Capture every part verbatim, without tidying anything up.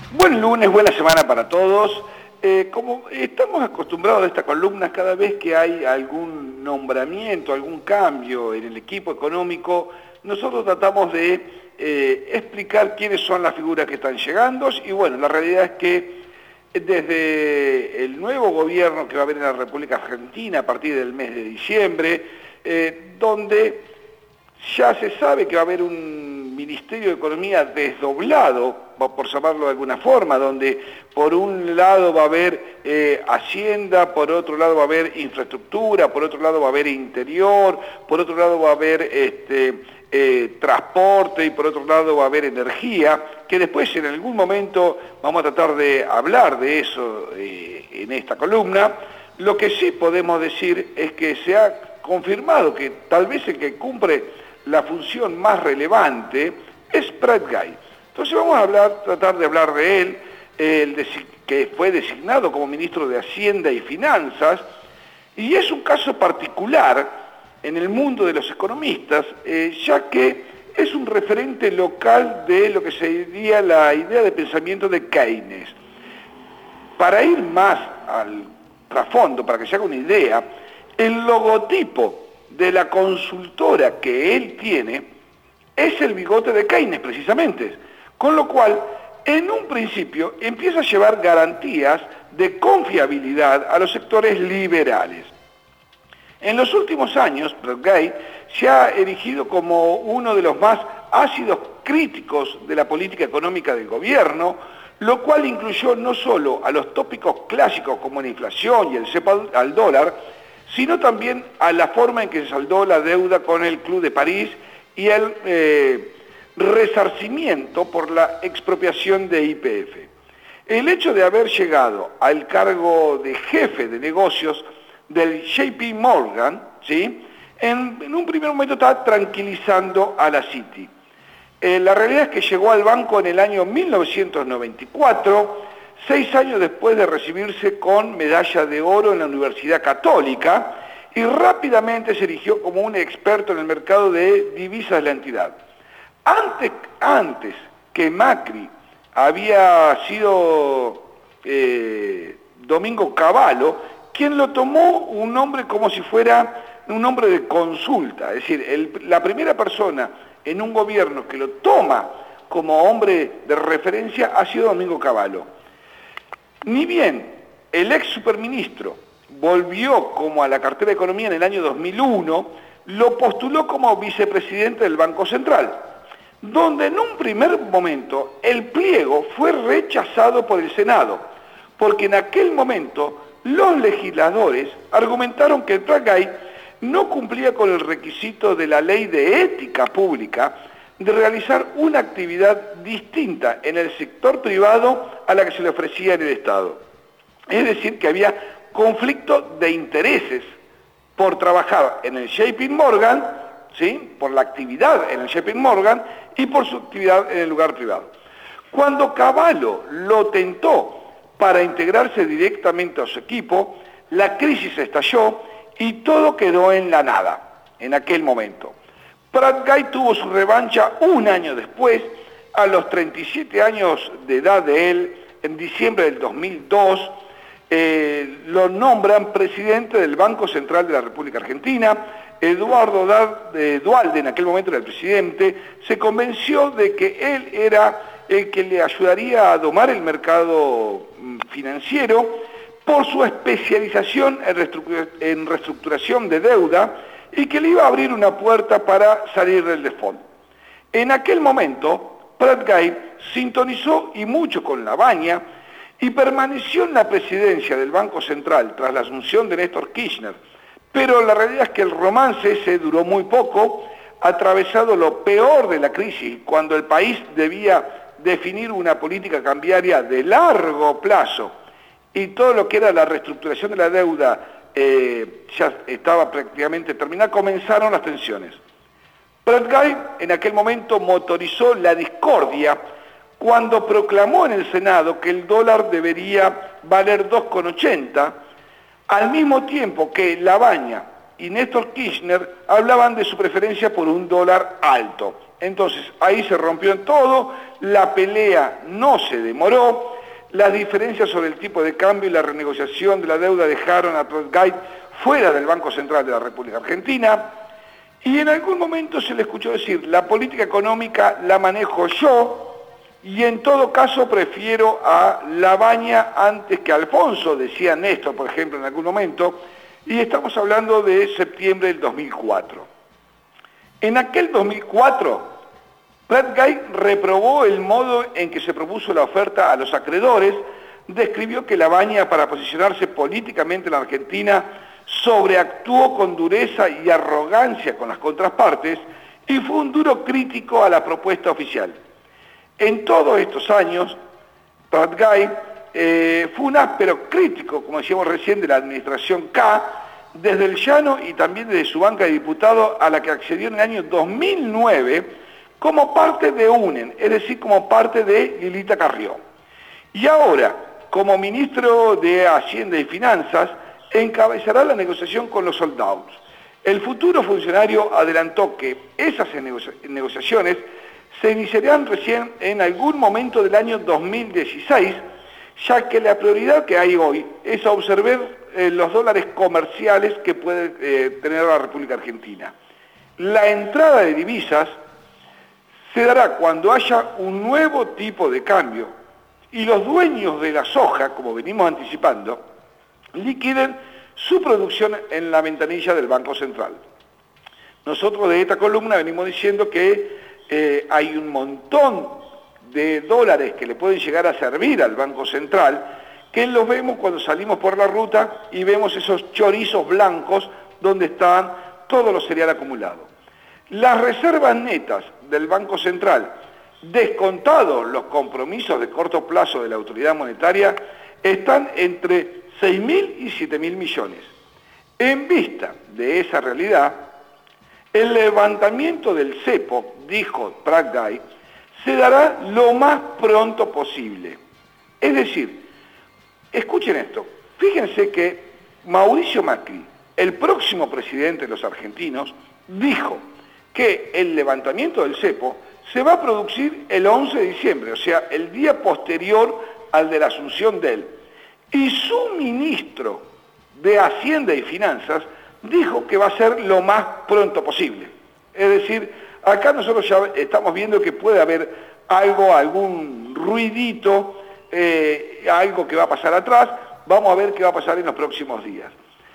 Buen lunes, buena semana para todos. Eh, como estamos acostumbrados a esta columna, cada vez que hay algún nombramiento, algún cambio en el equipo económico, nosotros tratamos de eh, explicar quiénes son las figuras que están llegando. Y bueno, la realidad es que desde el nuevo gobierno que va a haber en la República Argentina a partir del mes de diciembre, eh, donde ya se sabe que va a haber un Ministerio de Economía desdoblado, por llamarlo de alguna forma, donde por un lado va a haber eh, Hacienda, por otro lado va a haber infraestructura, por otro lado va a haber interior, por otro lado va a haber este, eh, transporte y por otro lado va a haber energía, que después en algún momento vamos a tratar de hablar de eso eh, en esta columna. Lo que sí podemos decir es que se ha confirmado que tal vez el que cumple la función más relevante es Prat Gai. Entonces vamos a hablar, tratar de hablar de él, el que fue designado como ministro de Hacienda y Finanzas, y es un caso particular en el mundo de los economistas, eh, ya que es un referente local de lo que sería la idea de pensamiento de Keynes. Para ir más al trasfondo, para que se haga una idea, el logotipo de la consultora que él tiene es el bigote de Keynes precisamente, con lo cual en un principio empieza a llevar garantías de confiabilidad a los sectores liberales. En los últimos años, Prat Gai se ha erigido como uno de los más ácidos críticos de la política económica del gobierno, lo cual incluyó no solo a los tópicos clásicos como la inflación y el cepo al dólar, sino también a la forma en que se saldó la deuda con el Club de París y el eh, resarcimiento por la expropiación de Y P F. El hecho de haber llegado al cargo de jefe de negocios del J P Morgan, ¿sí? en, en un primer momento está tranquilizando a la Citi. Eh, la realidad es que llegó al banco en el año mil novecientos noventa y cuatro, seis años después de recibirse con medalla de oro en la Universidad Católica, y rápidamente se erigió como un experto en el mercado de divisas de la entidad. Antes, antes que Macri había sido eh, Domingo Cavallo, quien lo tomó un nombre como si fuera un nombre de consulta, es decir, el, la primera persona en un gobierno que lo toma como hombre de referencia ha sido Domingo Cavallo. Ni bien el ex superministro volvió como a la cartera de Economía en el año dos mil uno, lo postuló como vicepresidente del Banco Central, donde en un primer momento el pliego fue rechazado por el Senado, porque en aquel momento los legisladores argumentaron que Prat Gai no cumplía con el requisito de la Ley de Ética Pública de realizar una actividad distinta en el sector privado a la que se le ofrecía en el Estado. Es decir, que había conflicto de intereses por trabajar en el J P Morgan, ¿sí? por la actividad en el J P Morgan y por su actividad en el lugar privado. Cuando Cavallo lo tentó para integrarse directamente a su equipo, la crisis estalló y todo quedó en la nada en aquel momento. Prat Gai tuvo su revancha un año después, a los treinta y siete años de edad de él, en diciembre del dos mil dos, eh, lo nombran presidente del Banco Central de la República Argentina. Eduardo Duhalde, en aquel momento era el presidente, se convenció de que él era el que le ayudaría a domar el mercado financiero por su especialización en reestructuración de deuda, y que le iba a abrir una puerta para salir del default. En aquel momento, Prat Gai sintonizó y mucho con Lavagna y permaneció en la presidencia del Banco Central tras la asunción de Néstor Kirchner, pero la realidad es que el romance ese duró muy poco, atravesado lo peor de la crisis, cuando el país debía definir una política cambiaria de largo plazo y todo lo que era la reestructuración de la deuda Eh, ya estaba prácticamente terminada, comenzaron las tensiones. Prat Gai en aquel momento motorizó la discordia cuando proclamó en el Senado que el dólar debería valer dos con ochenta, al mismo tiempo que Lavagna y Néstor Kirchner hablaban de su preferencia por un dólar alto. Entonces, ahí se rompió en todo, la pelea no se demoró, las diferencias sobre el tipo de cambio y la renegociación de la deuda dejaron a Prat-Gay fuera del Banco Central de la República Argentina, y en algún momento se le escuchó decir, la política económica la manejo yo, y en todo caso prefiero a Labaña antes que a Alfonso, decía Néstor, por ejemplo, en algún momento, y estamos hablando de septiembre del dos mil cuatro. En aquel dos mil cuatro, Prat-Gay reprobó el modo en que se propuso la oferta a los acreedores, describió que Labaña, para posicionarse políticamente en la Argentina, sobreactuó con dureza y arrogancia con las contrapartes y fue un duro crítico a la propuesta oficial. En todos estos años, Prat-Gay eh, fue un áspero crítico, como decíamos recién, de la administración K, desde el llano y también desde su banca de diputados, a la que accedió en el año dos mil nueve como parte de UNEN, es decir, como parte de Lilita Carrió. Y ahora, como ministro de Hacienda y Finanzas, encabezará la negociación con los soldados. El futuro funcionario adelantó que esas negoci- negociaciones se iniciarán recién en algún momento del año dos mil dieciséis, ya que la prioridad que hay hoy es observar eh, los dólares comerciales que puede eh, tener la República Argentina. La entrada de divisas se dará cuando haya un nuevo tipo de cambio y los dueños de la soja, como venimos anticipando, liquiden su producción en la ventanilla del Banco Central. Nosotros de esta columna venimos diciendo que Eh, hay un montón de dólares que le pueden llegar a servir al Banco Central, que los vemos cuando salimos por la ruta y vemos esos chorizos blancos donde están todos los cereales acumulados. Las reservas netas del Banco Central, descontados los compromisos de corto plazo de la autoridad monetaria, están entre seis mil y siete mil millones. En vista de esa realidad, el levantamiento del cepo, dijo Prat-Gay, se dará lo más pronto posible. Es decir, escuchen esto, fíjense que Mauricio Macri, el próximo presidente de los argentinos, dijo que el levantamiento del cepo se va a producir el once de diciembre, o sea, el día posterior al de la asunción de él. Y su ministro de Hacienda y Finanzas dijo que va a ser lo más pronto posible. Es decir, acá nosotros ya estamos viendo que puede haber algo, algún ruidito, eh, algo que va a pasar atrás, vamos a ver qué va a pasar en los próximos días.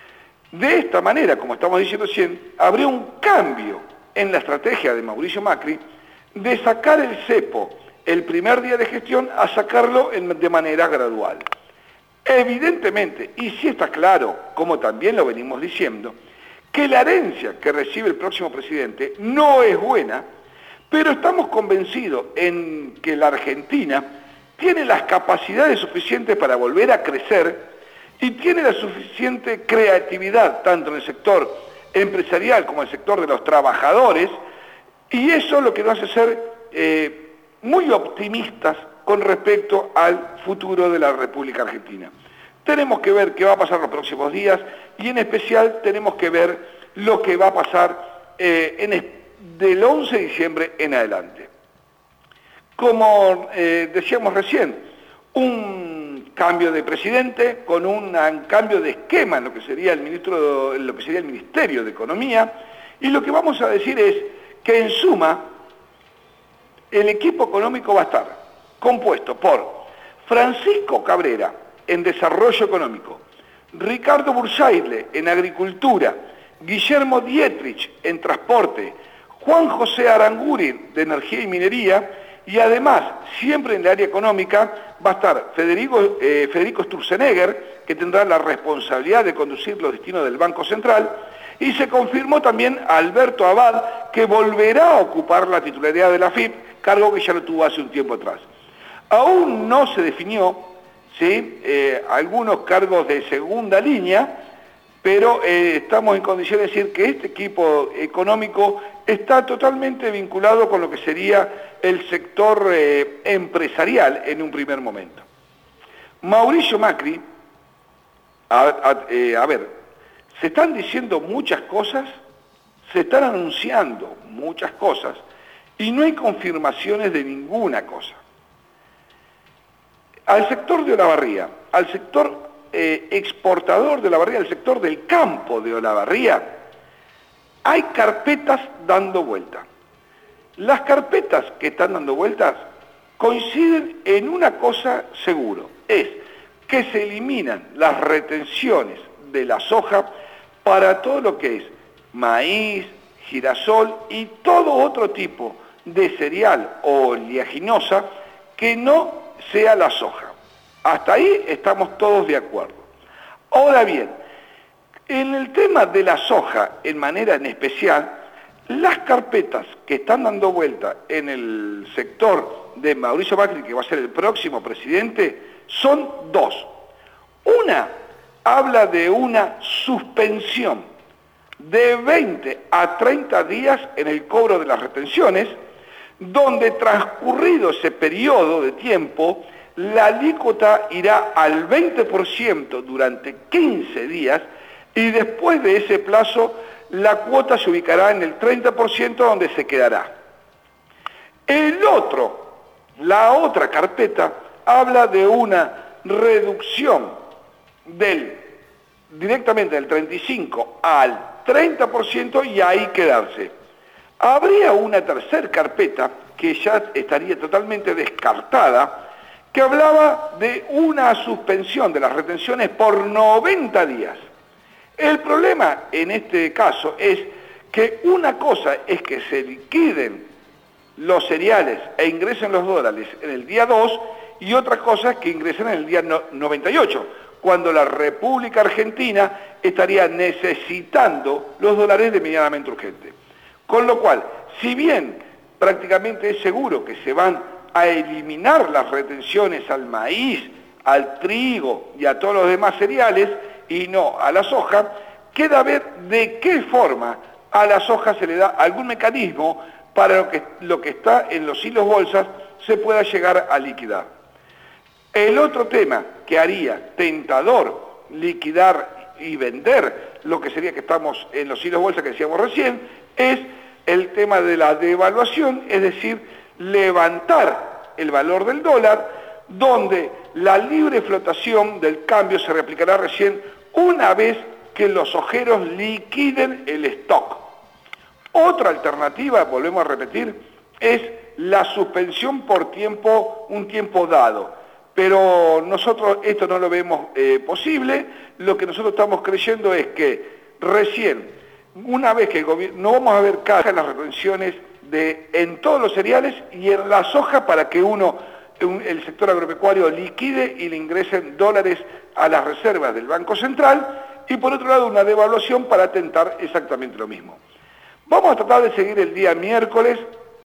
De esta manera, como estamos diciendo recién, habría un cambio en la estrategia de Mauricio Macri de sacar el cepo el primer día de gestión a sacarlo en, de manera gradual. Evidentemente, y sí está claro, como también lo venimos diciendo, que la herencia que recibe el próximo presidente no es buena, pero estamos convencidos en que la Argentina tiene las capacidades suficientes para volver a crecer y tiene la suficiente creatividad, tanto en el sector empresarial como en el sector de los trabajadores, y eso es lo que nos hace ser eh, muy optimistas con respecto al futuro de la República Argentina. Tenemos que ver qué va a pasar los próximos días y en especial tenemos que ver lo que va a pasar eh, en es, del once de diciembre en adelante. Como eh, decíamos recién, un cambio de presidente con un cambio de esquema en lo que sería el ministro, en lo que sería el Ministerio de Economía, y lo que vamos a decir es que en suma el equipo económico va a estar compuesto por Francisco Cabrera en Desarrollo Económico, Ricardo Bursaile en Agricultura, Guillermo Dietrich en Transporte, Juan José Aranguren de Energía y Minería, y además, siempre en el área económica, va a estar Federico, eh, Federico Sturzenegger, que tendrá la responsabilidad de conducir los destinos del Banco Central, y se confirmó también a Alberto Abad, que volverá a ocupar la titularidad de la F I P, cargo que ya lo tuvo hace un tiempo atrás. Aún no se definió, ¿sí?, eh, algunos cargos de segunda línea, pero eh, estamos en condiciones de decir que este equipo económico está totalmente vinculado con lo que sería el sector eh, empresarial en un primer momento. Mauricio Macri, a, a, eh, a ver, se están diciendo muchas cosas, se están anunciando muchas cosas, y no hay confirmaciones de ninguna cosa. Al sector de Olavarría, al sector eh, exportador de Olavarría, al sector del campo de Olavarría, hay carpetas dando vuelta. Las carpetas que están dando vueltas coinciden en una cosa seguro, es que se eliminan las retenciones de la soja para todo lo que es maíz, girasol y todo otro tipo de cereal o oleaginosa que no sea la soja. Hasta ahí estamos todos de acuerdo. Ahora bien, en el tema de la soja en manera en especial, las carpetas que están dando vuelta en el sector de Mauricio Macri, que va a ser el próximo presidente, son dos. Una habla de una suspensión de veinte a treinta días en el cobro de las retenciones, donde transcurrido ese periodo de tiempo, la alícuota irá al veinte por ciento durante quince días y después de ese plazo la cuota se ubicará en el treinta por ciento donde se quedará. El otro, la otra carpeta, habla de una reducción del, directamente del treinta y cinco al treinta por ciento y ahí quedarse. Habría una tercera carpeta que ya estaría totalmente descartada, que hablaba de una suspensión de las retenciones por noventa días. El problema en este caso es que una cosa es que se liquiden los cereales e ingresen los dólares en el día dos y otra cosa es que ingresen en el día noventa y ocho, cuando la República Argentina estaría necesitando los dólares de inmediatamente urgente. Con lo cual, si bien prácticamente es seguro que se van a eliminar las retenciones al maíz, al trigo y a todos los demás cereales, y no a la soja, queda ver de qué forma a la soja se le da algún mecanismo para lo que, lo que está en los hilos bolsas se pueda llegar a liquidar. El otro tema que haría tentador liquidar y vender lo que sería que estamos en los hilos bolsa que decíamos recién, es el tema de la devaluación, es decir, levantar el valor del dólar, donde la libre flotación del cambio se replicará recién una vez que los ojeros liquiden el stock. Otra alternativa, volvemos a repetir, es la suspensión por tiempo, un tiempo dado. Pero nosotros esto no lo vemos eh, posible. Lo que nosotros estamos creyendo es que recién, una vez que el gobierno, no vamos a ver caja en las retenciones de, en todos los cereales y en la soja para que uno, un, el sector agropecuario liquide y le ingresen dólares a las reservas del Banco Central, y por otro lado una devaluación para tentar exactamente lo mismo. Vamos a tratar de seguir el día miércoles